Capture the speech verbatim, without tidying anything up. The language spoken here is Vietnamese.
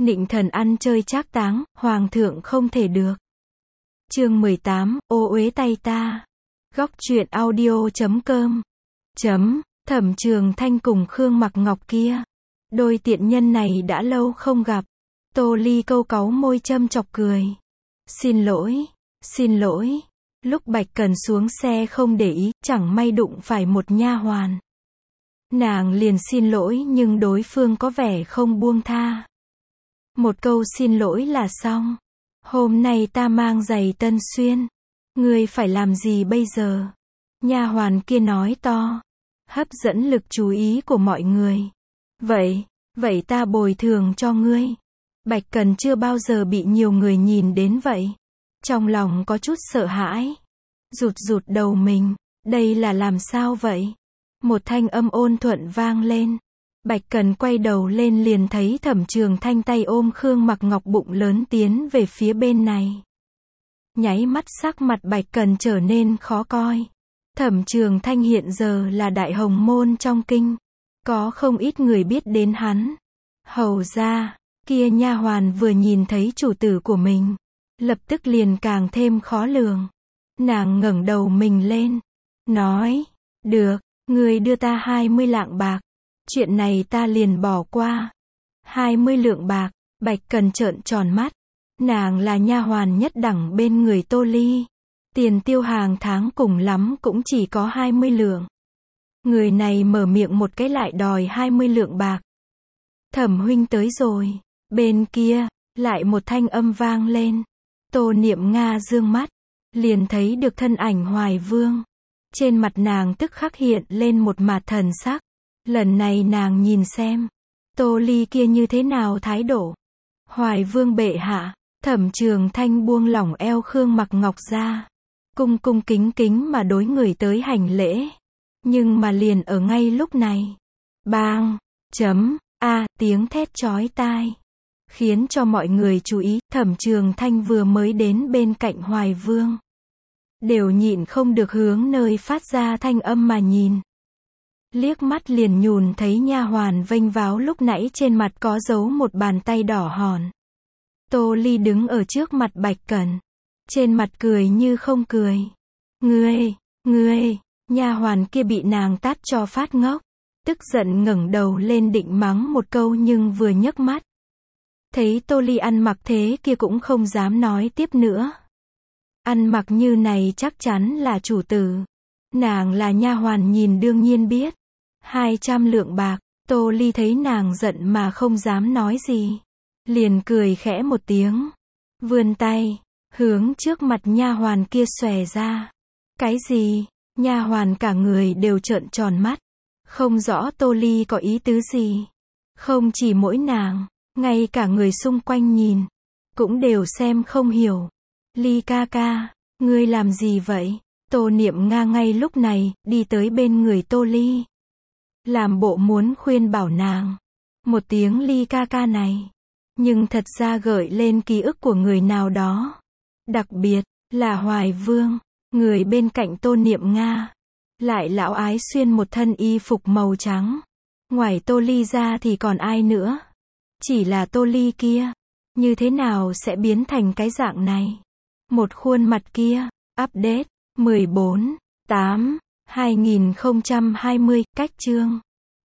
Nịnh thần ăn chơi trác táng, hoàng thượng không thể được. Chương mười tám, ô uế tay ta. Góc truyện audio chấm com. Chấm, Thẩm Trường Thanh cùng Khương Mặc Ngọc kia. Đôi tiện nhân này đã lâu không gặp. Tô Ly câu cáu môi châm chọc cười. Xin lỗi, xin lỗi. Lúc Bạch Cần xuống xe không để ý, chẳng may đụng phải một nha hoàn. Nàng liền xin lỗi nhưng đối phương có vẻ không buông tha. Một câu xin lỗi là xong. Hôm nay ta mang giày tân xuyên. Ngươi phải làm gì bây giờ? Nha hoàn kia nói to. Hấp dẫn lực chú ý của mọi người. Vậy, vậy ta bồi thường cho ngươi. Bạch Cần chưa bao giờ bị nhiều người nhìn đến vậy. Trong lòng có chút sợ hãi. Rụt rụt đầu mình. Đây là làm sao vậy? Một thanh âm ôn thuận vang lên. Bạch Cần quay đầu lên liền thấy Thẩm Trường Thanh tay ôm Khương Mặc Ngọc bụng lớn tiến về phía bên này. Nháy mắt sắc mặt Bạch Cần trở nên khó coi. Thẩm Trường Thanh hiện giờ là đại hồng môn trong kinh. Có không ít người biết đến hắn. Hầu ra, kia nha hoàn vừa nhìn thấy chủ tử của mình. Lập tức liền càng thêm khó lường. Nàng ngẩng đầu mình lên. Nói, được, ngươi đưa ta hai mươi lạng bạc. Chuyện này ta liền bỏ qua. hai mươi lượng bạc, Bạch Cần trợn tròn mắt. Nàng là nha hoàn nhất đẳng bên người Tô Ly. Tiền tiêu hàng tháng cùng lắm cũng chỉ có hai mươi lượng. Người này mở miệng một cái lại đòi hai mươi lượng bạc. Thẩm huynh tới rồi. Bên kia, lại một thanh âm vang lên. Tô Niệm Nga dương mắt. Liền thấy được thân ảnh Hoài Vương. Trên mặt nàng tức khắc hiện lên một mặt thần sắc. Lần này nàng nhìn xem. Tô Ly kia như thế nào thái độ. Hoài Vương bệ hạ. Thẩm Trường Thanh buông lỏng eo Khương Mặc Ngọc ra. Cung cung kính kính mà đối người tới hành lễ. Nhưng mà liền ở ngay lúc này. Bang! Chấm! A! Tiếng thét chói tai. Khiến cho mọi người chú ý. Thẩm Trường Thanh vừa mới đến bên cạnh Hoài Vương. Đều nhịn không được hướng nơi phát ra thanh âm mà nhìn. Liếc mắt liền nhùn thấy nha hoàn vênh váo lúc nãy trên mặt có dấu một bàn tay đỏ hòn. Tô Ly đứng ở trước mặt Bạch Cần. Trên mặt cười như không cười. Ngươi, ngươi, nha hoàn kia bị nàng tát cho phát ngốc. Tức giận ngẩng đầu lên định mắng một câu nhưng vừa nhấc mắt. Thấy Tô Ly ăn mặc thế kia cũng không dám nói tiếp nữa. Ăn mặc như này chắc chắn là chủ tử. Nàng là nha hoàn nhìn đương nhiên biết. hai trăm lượng bạc, Tô Ly thấy nàng giận mà không dám nói gì. Liền cười khẽ một tiếng. Vươn tay, hướng trước mặt nha hoàn kia xòe ra. Cái gì? Nha hoàn cả người đều trợn tròn mắt. Không rõ Tô Ly có ý tứ gì. Không chỉ mỗi nàng, ngay cả người xung quanh nhìn. Cũng đều xem không hiểu. Ly ca ca, ngươi làm gì vậy? Tô Niệm Nga ngay lúc này, đi tới bên người Tô Ly. Làm bộ muốn khuyên bảo nàng. Một tiếng Ly ca ca này. Nhưng thật ra gợi lên ký ức của người nào đó. Đặc biệt, là Hoài Vương. Người bên cạnh Tô Niệm Nga. Lại lão ái xuyên một thân y phục màu trắng. Ngoài Tô Ly ra thì còn ai nữa? Chỉ là Tô Ly kia. Như thế nào sẽ biến thành cái dạng này? Một khuôn mặt kia. Update. mười bốn, tám, hai nghìn không trăm hai mươi. Cách chương.